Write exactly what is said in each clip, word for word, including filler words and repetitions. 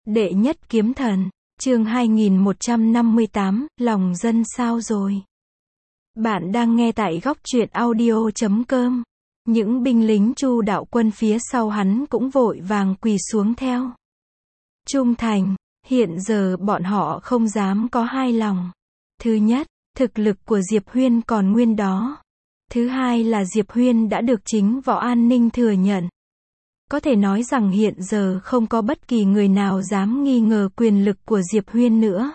Đệ nhất kiếm thần, chương hai nghìn một trăm năm mươi tám, lòng dân sao rồi? Bạn đang nghe tại góc truyện audio chấm com. Những binh lính Chu Đạo Quân phía sau hắn cũng vội vàng quỳ xuống theo. Trung thành, hiện giờ bọn họ không dám có hai lòng. Thứ nhất, thực lực của Diệp Huyên còn nguyên đó. Thứ hai là Diệp Huyên đã được chính Võ An Ninh thừa nhận. Có thể nói rằng hiện giờ không có bất kỳ người nào dám nghi ngờ quyền lực của Diệp Huyên nữa.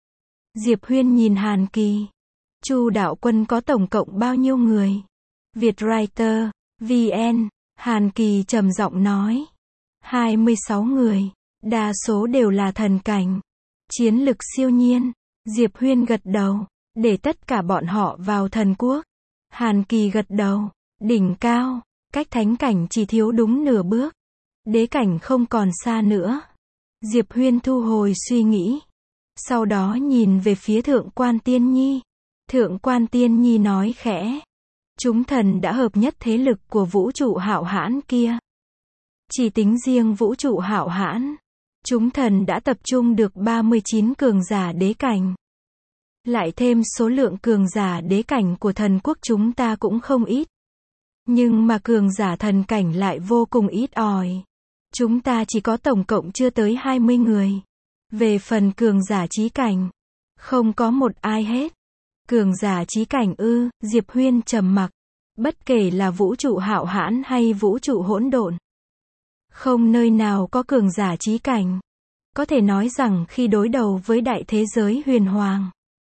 Diệp Huyên nhìn Hàn Kỳ. Chu Đạo Quân có tổng cộng bao nhiêu người? Vietwriter, vê en, Hàn Kỳ trầm giọng nói. hai mươi sáu người, đa số đều là thần cảnh. Chiến lực siêu nhiên. Diệp Huyên gật đầu, để tất cả bọn họ vào thần quốc. Hàn Kỳ gật đầu, đỉnh cao, cách thánh cảnh chỉ thiếu đúng nửa bước. Đế cảnh không còn xa nữa. Diệp Huyên thu hồi suy nghĩ. Sau đó nhìn về phía Thượng Quan Tiên Nhi. Thượng Quan Tiên Nhi nói khẽ. Chúng thần đã hợp nhất thế lực của vũ trụ hạo hãn kia. Chỉ tính riêng vũ trụ hạo hãn, chúng thần đã tập trung được ba mươi chín cường giả đế cảnh. Lại thêm số lượng cường giả đế cảnh của thần quốc chúng ta cũng không ít. Nhưng mà cường giả thần cảnh lại vô cùng ít ỏi. Chúng ta chỉ có tổng cộng chưa tới hai mươi người. Về phần cường giả chí cảnh, không có một ai hết. Cường giả chí cảnh ư? Diệp Huyên trầm mặc. Bất kể là vũ trụ hạo hãn hay vũ trụ hỗn độn, không nơi nào có cường giả chí cảnh. Có thể nói rằng khi đối đầu với đại thế giới huyền hoàng,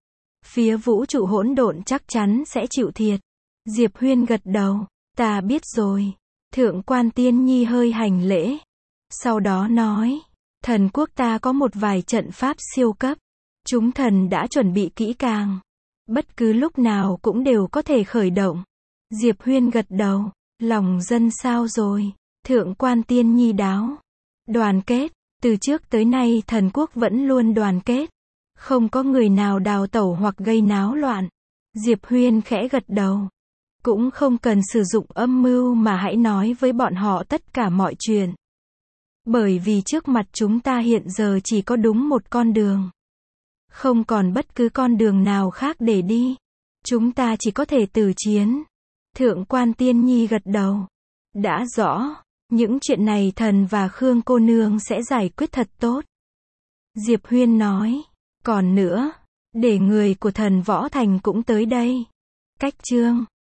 phía vũ trụ hỗn độn chắc chắn sẽ chịu thiệt. Diệp Huyên gật đầu. Ta biết rồi. Thượng Quan Tiên Nhi hơi hành lễ. Sau đó nói. Thần quốc ta có một vài trận pháp siêu cấp. Chúng thần đã chuẩn bị kỹ càng. Bất cứ lúc nào cũng đều có thể khởi động. Diệp Huyên gật đầu. Lòng dân sao rồi? Thượng Quan Tiên Nhi đáo. Đoàn kết. Từ trước tới nay thần quốc vẫn luôn đoàn kết. Không có người nào đào tẩu hoặc gây náo loạn. Diệp Huyên khẽ gật đầu. Cũng không cần sử dụng âm mưu mà hãy nói với bọn họ tất cả mọi chuyện. Bởi vì trước mặt chúng ta hiện giờ chỉ có đúng một con đường. Không còn bất cứ con đường nào khác để đi. Chúng ta chỉ có thể tử chiến. Thượng Quan Tiên Nhi gật đầu. Đã rõ. Những chuyện này thần và Khương cô nương sẽ giải quyết thật tốt. Diệp Huyên nói. Còn nữa, để người của thần võ thành cũng tới đây. Cách chương